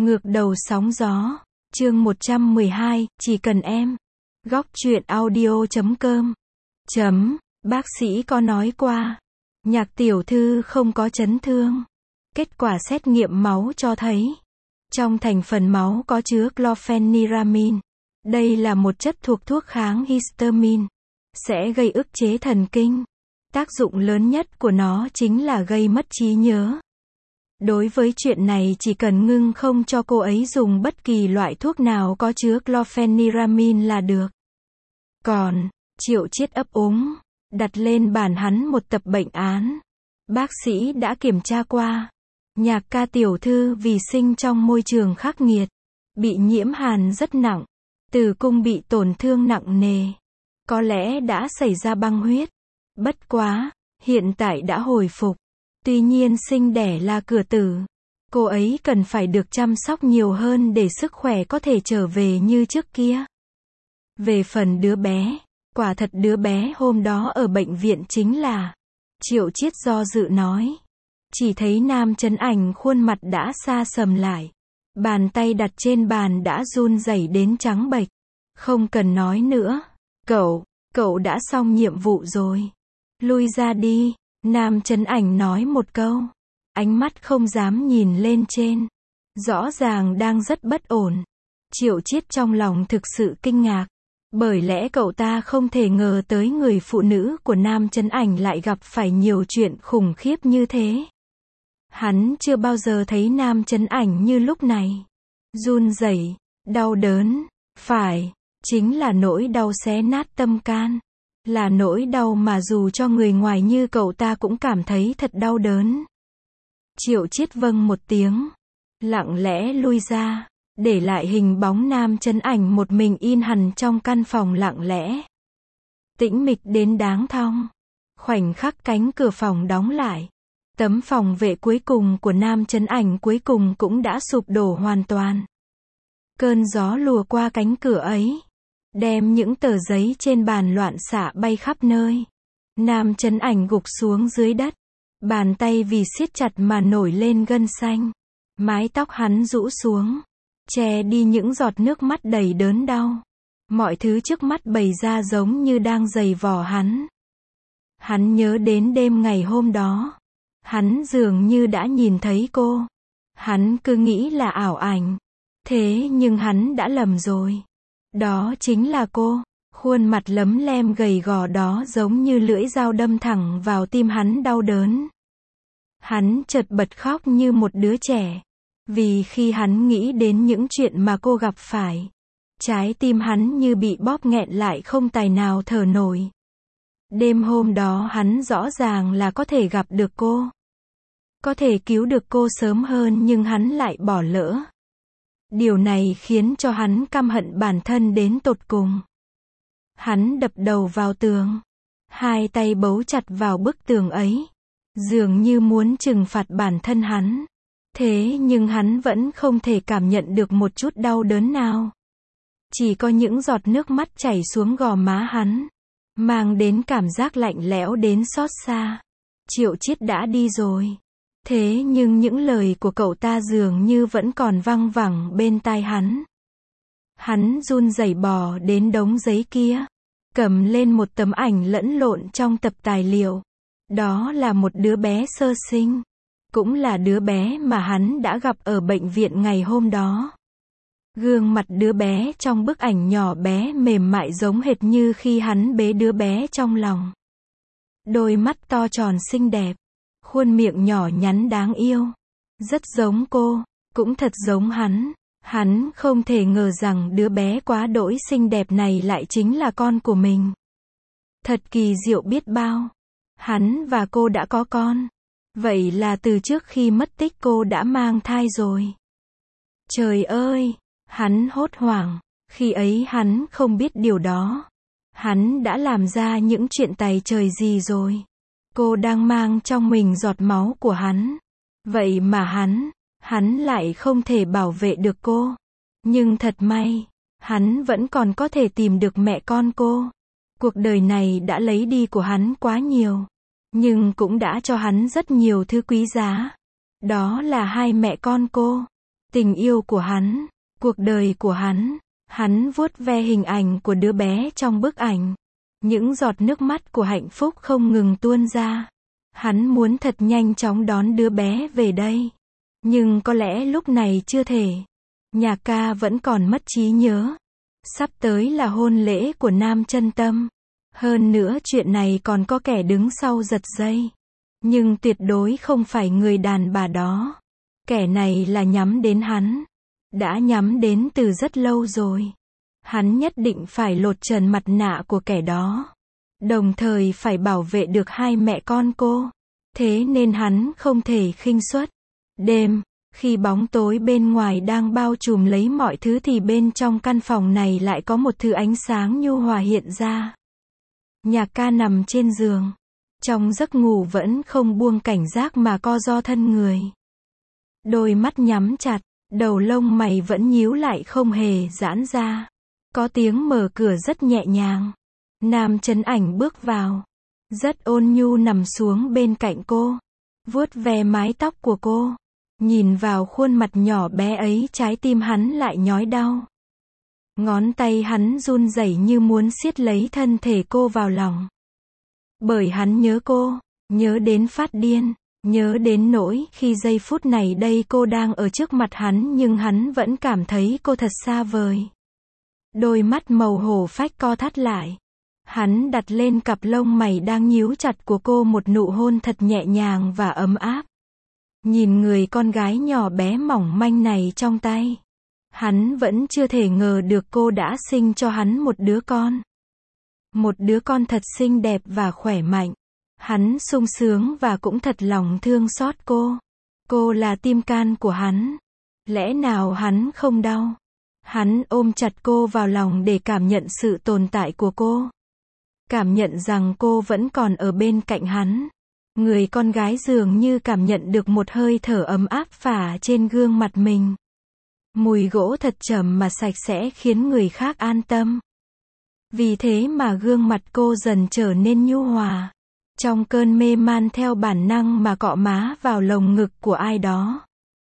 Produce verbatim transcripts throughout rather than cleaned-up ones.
Ngược đầu sóng gió, chương một trăm mười hai, chỉ cần em. Góc truyện audio chấm com. Chấm, bác sĩ có nói qua, Nhạc tiểu thư không có chấn thương. Kết quả xét nghiệm máu cho thấy, trong thành phần máu có chứa chlorpheniramine. Đây là một chất thuộc thuốc kháng histamine, sẽ gây ức chế thần kinh. Tác dụng lớn nhất của nó chính là gây mất trí nhớ. Đối với chuyện này chỉ cần ngưng không cho cô ấy dùng bất kỳ loại thuốc nào có chứa chlorpheniramine là được. Còn, Triệu Chiết ấp úng, đặt lên bàn hắn một tập bệnh án. Bác sĩ đã kiểm tra qua. Nhạc ca tiểu thư vì sinh trong môi trường khắc nghiệt, bị nhiễm hàn rất nặng, tử cung bị tổn thương nặng nề. Có lẽ đã xảy ra băng huyết. Bất quá, hiện tại đã hồi phục. Tuy nhiên sinh đẻ là cửa tử. Cô ấy cần phải được chăm sóc nhiều hơn để sức khỏe có thể trở về như trước kia. Về phần đứa bé, quả thật đứa bé hôm đó ở bệnh viện chính là... Triệu Chiết do dự nói. Chỉ thấy Nam Chấn Ảnh khuôn mặt đã xa sầm lại. Bàn tay đặt trên bàn đã run rẩy đến trắng bệch. Không cần nói nữa. Cậu, cậu đã xong nhiệm vụ rồi. Lui ra đi. Nam Chấn Ảnh nói một câu. Ánh mắt không dám nhìn lên trên. Rõ ràng đang rất bất ổn. Triệu Chiết trong lòng thực sự kinh ngạc. Bởi lẽ cậu ta không thể ngờ tới người phụ nữ của Nam Chấn Ảnh lại gặp phải nhiều chuyện khủng khiếp như thế. Hắn chưa bao giờ thấy Nam Chấn Ảnh như lúc này. Run rẩy, đau đớn, phải, chính là nỗi đau xé nát tâm can. Là nỗi đau mà dù cho người ngoài như cậu ta cũng cảm thấy thật đau đớn. Triệu Chiết vâng một tiếng, lặng lẽ lui ra, để lại hình bóng Nam Chấn Ảnh một mình in hằn trong căn phòng lặng lẽ. Tĩnh mịch đến đáng thong. Khoảnh khắc cánh cửa phòng đóng lại, tấm phòng vệ cuối cùng của Nam Chấn Ảnh cuối cùng cũng đã sụp đổ hoàn toàn. Cơn gió lùa qua cánh cửa ấy, đem những tờ giấy trên bàn loạn xạ bay khắp nơi. Nam Chấn Ảnh gục xuống dưới đất, bàn tay vì siết chặt mà nổi lên gân xanh. Mái tóc hắn rũ xuống, che đi những giọt nước mắt đầy đớn đau. Mọi thứ trước mắt bày ra giống như đang giày vò hắn. Hắn nhớ đến đêm ngày hôm đó. Hắn dường như đã nhìn thấy cô. Hắn cứ nghĩ là ảo ảnh. Thế nhưng hắn đã lầm rồi. Đó chính là cô. Khuôn mặt lấm lem gầy gò đó giống như lưỡi dao đâm thẳng vào tim hắn đau đớn. Hắn chợt bật khóc như một đứa trẻ. Vì khi hắn nghĩ đến những chuyện mà cô gặp phải, trái tim hắn như bị bóp nghẹn lại không tài nào thở nổi. Đêm hôm đó hắn rõ ràng là có thể gặp được cô. Có thể cứu được cô sớm hơn nhưng hắn lại bỏ lỡ. Điều này khiến cho hắn căm hận bản thân đến tột cùng. Hắn đập đầu vào tường. Hai tay bấu chặt vào bức tường ấy. Dường như muốn trừng phạt bản thân hắn. Thế nhưng hắn vẫn không thể cảm nhận được một chút đau đớn nào. Chỉ có những giọt nước mắt chảy xuống gò má hắn, mang đến cảm giác lạnh lẽo đến xót xa. Triệu Chiết đã đi rồi. Thế nhưng những lời của cậu ta dường như vẫn còn văng vẳng bên tai hắn. Hắn run rẩy bò đến đống giấy kia, cầm lên một tấm ảnh lẫn lộn trong tập tài liệu. Đó là một đứa bé sơ sinh. Cũng là đứa bé mà hắn đã gặp ở bệnh viện ngày hôm đó. Gương mặt đứa bé trong bức ảnh nhỏ bé mềm mại giống hệt như khi hắn bế đứa bé trong lòng. Đôi mắt to tròn xinh đẹp, khuôn miệng nhỏ nhắn đáng yêu. Rất giống cô, cũng thật giống hắn. Hắn không thể ngờ rằng đứa bé quá đỗi xinh đẹp này lại chính là con của mình. Thật kỳ diệu biết bao. Hắn và cô đã có con. Vậy là từ trước khi mất tích cô đã mang thai rồi. Trời ơi! Hắn hốt hoảng. Khi ấy hắn không biết điều đó. Hắn đã làm ra những chuyện tày trời gì rồi. Cô đang mang trong mình giọt máu của hắn. Vậy mà hắn, hắn lại không thể bảo vệ được cô. Nhưng thật may, hắn vẫn còn có thể tìm được mẹ con cô. Cuộc đời này đã lấy đi của hắn quá nhiều. Nhưng cũng đã cho hắn rất nhiều thứ quý giá. Đó là hai mẹ con cô. tình yêu của hắn, cuộc đời của hắn. Hắn vuốt ve hình ảnh của đứa bé trong bức ảnh. Những giọt nước mắt của hạnh phúc không ngừng tuôn ra. Hắn muốn thật nhanh chóng đón đứa bé về đây. Nhưng có lẽ lúc này chưa thể. Nhạc ca vẫn còn mất trí nhớ. Sắp tới là hôn lễ của Nam Chân Tâm. Hơn nữa chuyện này còn có kẻ đứng sau giật dây. Nhưng tuyệt đối không phải người đàn bà đó. Kẻ này là nhắm đến hắn. Đã nhắm đến từ rất lâu rồi. Hắn nhất định phải lột trần mặt nạ của kẻ đó. Đồng thời phải bảo vệ được hai mẹ con cô. Thế nên hắn không thể khinh suất. Đêm, khi bóng tối bên ngoài đang bao trùm lấy mọi thứ thì bên trong căn phòng này lại có một thứ ánh sáng nhu hòa hiện ra. Nhạc ca nằm trên giường. Trong giấc ngủ vẫn không buông cảnh giác mà co ro thân người. Đôi mắt nhắm chặt, đầu lông mày vẫn nhíu lại không hề giãn ra. Có tiếng mở cửa rất nhẹ nhàng. Nam Chấn Ảnh bước vào. Rất ôn nhu nằm xuống bên cạnh cô. Vuốt ve mái tóc của cô. Nhìn vào khuôn mặt nhỏ bé ấy, trái tim hắn lại nhói đau. Ngón tay hắn run rẩy như muốn siết lấy thân thể cô vào lòng. Bởi hắn nhớ cô, nhớ đến phát điên, nhớ đến nỗi khi giây phút này đây cô đang ở trước mặt hắn nhưng hắn vẫn cảm thấy cô thật xa vời. Đôi mắt màu hổ phách co thắt lại. Hắn đặt lên cặp lông mày đang nhíu chặt của cô một nụ hôn thật nhẹ nhàng và ấm áp. Nhìn người con gái nhỏ bé mỏng manh này trong tay. Hắn vẫn chưa thể ngờ được cô đã sinh cho hắn một đứa con. Một đứa con thật xinh đẹp và khỏe mạnh. Hắn sung sướng và cũng thật lòng thương xót cô. Cô là tim can của hắn. Lẽ nào hắn không đau? Hắn ôm chặt cô vào lòng để cảm nhận sự tồn tại của cô. Cảm nhận rằng cô vẫn còn ở bên cạnh hắn. Người con gái dường như cảm nhận được một hơi thở ấm áp phả trên gương mặt mình. Mùi gỗ thật trầm mà sạch sẽ khiến người khác an tâm. Vì thế mà gương mặt cô dần trở nên nhu hòa. Trong cơn mê man theo bản năng mà cọ má vào lồng ngực của ai đó.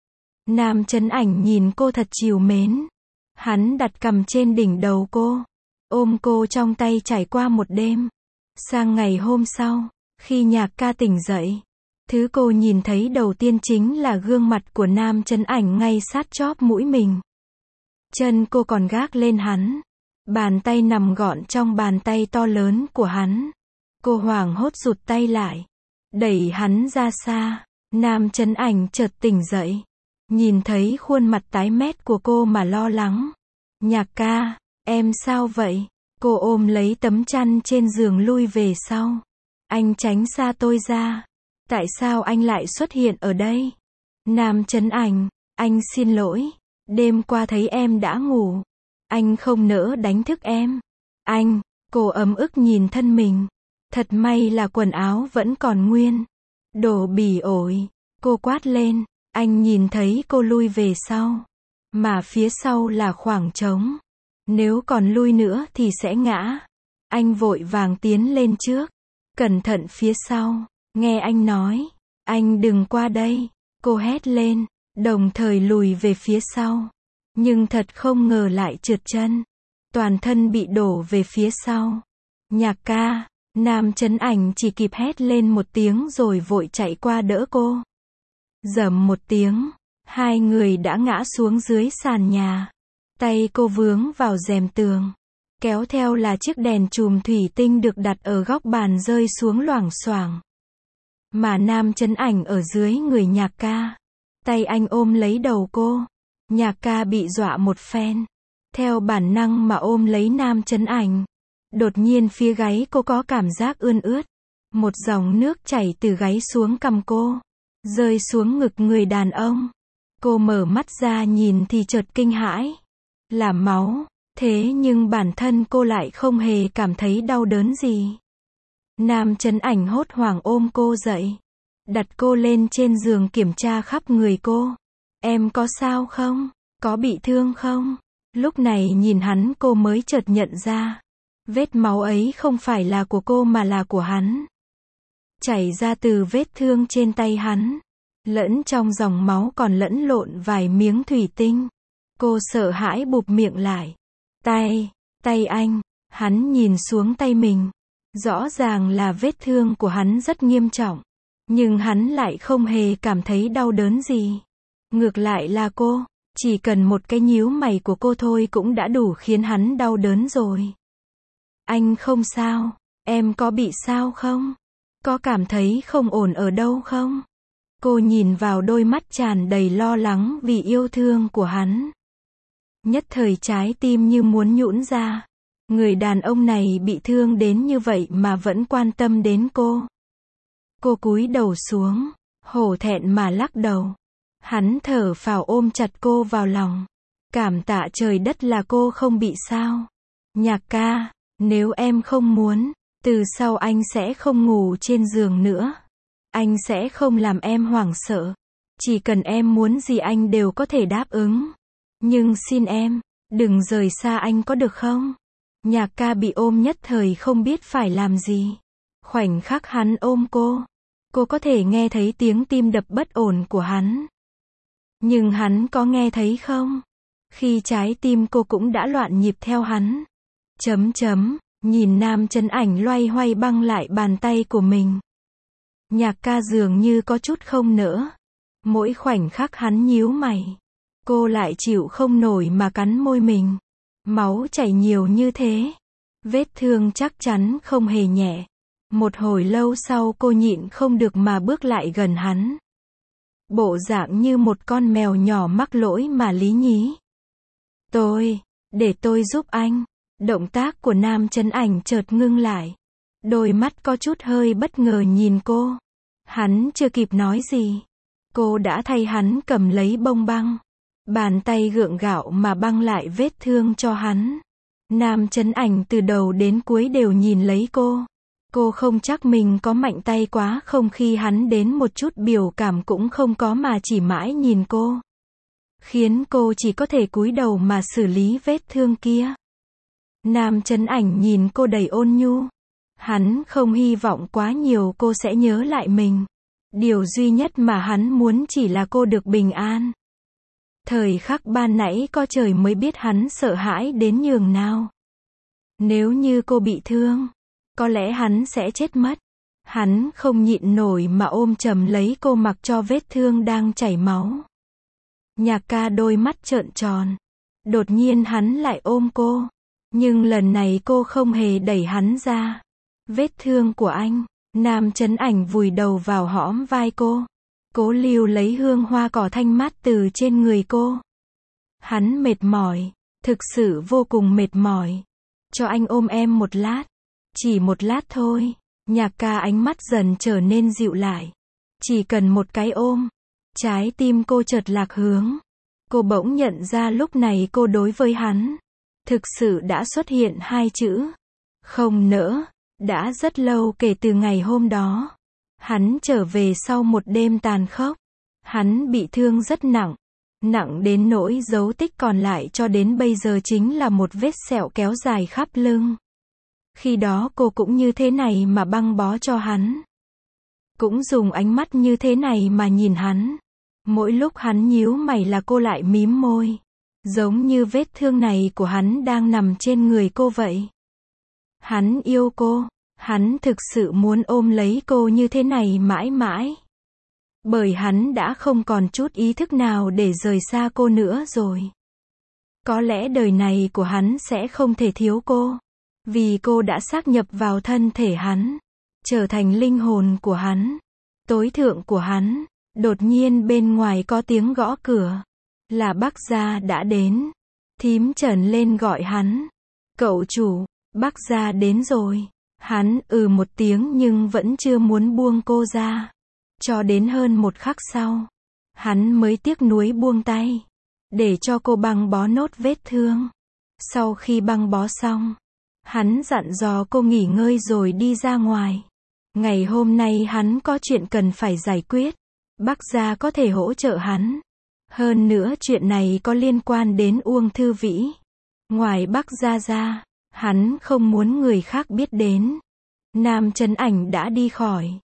Nam Chấn Ảnh nhìn cô thật trìu mến. Hắn đặt cằm trên đỉnh đầu cô. Ôm cô trong tay trải qua một đêm. Sang ngày hôm sau, khi Nhạc ca tỉnh dậy, thứ cô nhìn thấy đầu tiên chính là gương mặt của Nam Chấn Ảnh ngay sát chóp mũi mình. Chân cô còn gác lên hắn. Bàn tay nằm gọn trong bàn tay to lớn của hắn. Cô hoảng hốt rụt tay lại. Đẩy hắn ra xa. Nam Chấn Ảnh chợt tỉnh dậy. Nhìn thấy khuôn mặt tái mét của cô mà lo lắng. Nhạc ca, em sao vậy? Cô ôm lấy tấm chăn trên giường lui về sau. Anh tránh xa tôi ra. Tại sao anh lại xuất hiện ở đây? Nam Chấn Ảnh, anh xin lỗi. Đêm qua thấy em đã ngủ. Anh không nỡ đánh thức em. Anh, cô ấm ức nhìn thân mình. Thật may là quần áo vẫn còn nguyên. Đồ bỉ ổi. Cô quát lên. Anh nhìn thấy cô lui về sau. Mà phía sau là khoảng trống. Nếu còn lui nữa thì sẽ ngã. Anh vội vàng tiến lên trước. Cẩn thận phía sau. Nghe anh nói. Anh đừng qua đây. Cô hét lên. Đồng thời lùi về phía sau. Nhưng thật không ngờ lại trượt chân. Toàn thân bị đổ về phía sau. Nhạc ca. Nam Chấn Ảnh chỉ kịp hét lên một tiếng rồi vội chạy qua đỡ cô. Rầm một tiếng. Hai người đã ngã xuống dưới sàn nhà. Tay cô vướng vào rèm tường. Kéo theo là chiếc đèn chùm thủy tinh được đặt ở góc bàn rơi xuống loảng xoảng. Mà Nam Chấn Ảnh ở dưới người Nhạc ca. Tay anh ôm lấy đầu cô. Nhạc ca bị dọa một phen. Theo bản năng mà ôm lấy Nam Chấn Ảnh. Đột nhiên phía gáy cô có cảm giác ươn ướt. Một dòng nước chảy từ gáy xuống cằm cô. Rơi xuống ngực người đàn ông. Cô mở mắt ra nhìn thì chợt kinh hãi. Là máu. Thế nhưng bản thân cô lại không hề cảm thấy đau đớn gì. Nam Chấn Ảnh hốt hoảng ôm cô dậy. Đặt cô lên trên giường kiểm tra khắp người cô. Em có sao không? Có bị thương không? Lúc này nhìn hắn cô mới chợt nhận ra. Vết máu ấy không phải là của cô mà là của hắn. Chảy ra từ vết thương trên tay hắn. Lẫn trong dòng máu còn lẫn lộn vài miếng thủy tinh. Cô sợ hãi bụp miệng lại. Tay, tay anh, hắn nhìn xuống tay mình. Rõ ràng là vết thương của hắn rất nghiêm trọng. Nhưng hắn lại không hề cảm thấy đau đớn gì. Ngược lại là cô, chỉ cần một cái nhíu mày của cô thôi cũng đã đủ khiến hắn đau đớn rồi. Anh không sao, em có bị sao không? Có cảm thấy không ổn ở đâu không? Cô nhìn vào đôi mắt tràn đầy lo lắng vì yêu thương của hắn. Nhất thời trái tim như muốn nhũn ra. Người đàn ông này bị thương đến như vậy mà vẫn quan tâm đến cô. Cô cúi đầu xuống, hổ thẹn mà lắc đầu. Hắn thở phào ôm chặt cô vào lòng. Cảm tạ trời đất là cô không bị sao. Nhạc ca, nếu em không muốn, từ sau anh sẽ không ngủ trên giường nữa. Anh sẽ không làm em hoảng sợ. Chỉ cần em muốn gì anh đều có thể đáp ứng. Nhưng xin em, đừng rời xa anh có được không? Nhạc ca bị ôm nhất thời không biết phải làm gì. Khoảnh khắc hắn ôm cô, cô có thể nghe thấy tiếng tim đập bất ổn của hắn. Nhưng hắn có nghe thấy không? Khi trái tim cô cũng đã loạn nhịp theo hắn. Chấm chấm, nhìn Nam Chấn Ảnh loay hoay băng lại bàn tay của mình. Nhạc ca dường như có chút không nỡ. Mỗi khoảnh khắc hắn nhíu mày, cô lại chịu không nổi mà cắn môi mình. Máu chảy nhiều như thế. Vết thương chắc chắn không hề nhẹ. Một hồi lâu sau cô nhịn không được mà bước lại gần hắn. Bộ dạng như một con mèo nhỏ mắc lỗi mà lý nhí. Tôi, để tôi giúp anh. Động tác của Nam Chấn Ảnh chợt ngưng lại. Đôi mắt có chút hơi bất ngờ nhìn cô. Hắn chưa kịp nói gì. Cô đã thay hắn cầm lấy bông băng. Bàn tay gượng gạo mà băng lại vết thương cho hắn. Nam Chấn Ảnh từ đầu đến cuối đều nhìn lấy cô. Cô không chắc mình có mạnh tay quá không khi hắn đến một chút biểu cảm cũng không có mà chỉ mãi nhìn cô. Khiến cô chỉ có thể cúi đầu mà xử lý vết thương kia. Nam Chấn Ảnh nhìn cô đầy ôn nhu. Hắn không hy vọng quá nhiều cô sẽ nhớ lại mình. Điều duy nhất mà hắn muốn chỉ là cô được bình an. Thời khắc ban nãy có trời mới biết hắn sợ hãi đến nhường nào. Nếu như cô bị thương, có lẽ hắn sẽ chết mất. Hắn không nhịn nổi mà ôm chầm lấy cô mặc cho vết thương đang chảy máu. Nhạc ca đôi mắt trợn tròn. Đột nhiên hắn lại ôm cô. Nhưng lần này cô không hề đẩy hắn ra. Vết thương của anh. Nam Chấn Ảnh vùi đầu vào hõm vai cô. Cố lưu lấy hương hoa cỏ thanh mát từ trên người cô. Hắn mệt mỏi. Thực sự vô cùng mệt mỏi. Cho anh ôm em một lát. Chỉ một lát thôi. Nhạc ca ánh mắt dần trở nên dịu lại. Chỉ cần một cái ôm. Trái tim cô chợt lạc hướng. Cô bỗng nhận ra lúc này cô đối với hắn. Thực sự đã xuất hiện hai chữ. Không nỡ. Đã rất lâu kể từ ngày hôm đó. Hắn trở về sau một đêm tàn khốc. Hắn bị thương rất nặng. Nặng đến nỗi dấu tích còn lại cho đến bây giờ chính là một vết sẹo kéo dài khắp lưng. Khi đó cô cũng như thế này mà băng bó cho hắn. Cũng dùng ánh mắt như thế này mà nhìn hắn. Mỗi lúc hắn nhíu mày là cô lại mím môi. Giống như vết thương này của hắn đang nằm trên người cô vậy. Hắn yêu cô. Hắn thực sự muốn ôm lấy cô như thế này mãi mãi. Bởi hắn đã không còn chút ý thức nào để rời xa cô nữa rồi. Có lẽ đời này của hắn sẽ không thể thiếu cô. Vì cô đã sáp nhập vào thân thể hắn. Trở thành linh hồn của hắn. Tối thượng của hắn. Đột nhiên bên ngoài có tiếng gõ cửa. Là Bác Gia đã đến. Thím Trần lên gọi hắn. Cậu chủ, Bác Gia đến rồi. Hắn ừ một tiếng nhưng vẫn chưa muốn buông cô ra. Cho đến hơn một khắc sau. Hắn mới tiếc nuối buông tay. Để cho cô băng bó nốt vết thương. Sau khi băng bó xong. Hắn dặn dò cô nghỉ ngơi rồi đi ra ngoài. Ngày hôm nay hắn có chuyện cần phải giải quyết. Bác Gia có thể hỗ trợ hắn. Hơn nữa chuyện này có liên quan đến Uông Thư Vĩ. Ngoài Bác Gia ra, hắn không muốn người khác biết đến. Nam Chấn Ảnh đã đi khỏi.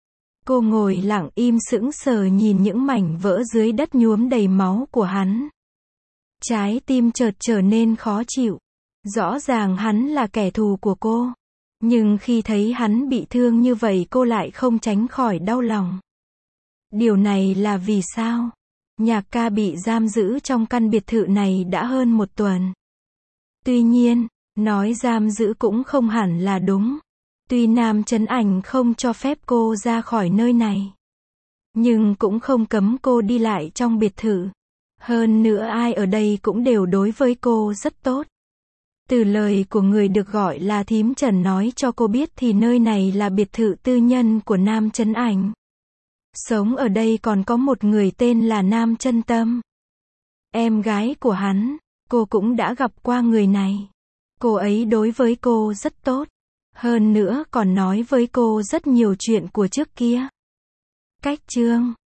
Cô ngồi lặng im sững sờ nhìn những mảnh vỡ dưới đất nhuốm đầy máu của hắn. Trái tim chợt trở nên khó chịu. Rõ ràng hắn là kẻ thù của cô. Nhưng khi thấy hắn bị thương như vậy cô lại không tránh khỏi đau lòng. Điều này là vì sao? Nhạc ca bị giam giữ trong căn biệt thự này đã hơn một tuần. Tuy nhiên, nói giam giữ cũng không hẳn là đúng. Tuy Nam Chấn Ảnh không cho phép cô ra khỏi nơi này, nhưng cũng không cấm cô đi lại trong biệt thự. Hơn nữa ai ở đây cũng đều đối với cô rất tốt. Từ lời của người được gọi là thím Trần nói cho cô biết thì nơi này là biệt thự tư nhân của Nam Chấn Ảnh. Sống ở đây còn có một người tên là Nam Chân Tâm. Em gái của hắn, cô cũng đã gặp qua người này. Cô ấy đối với cô rất tốt. Hơn nữa còn nói với cô rất nhiều chuyện của trước kia. Cách chương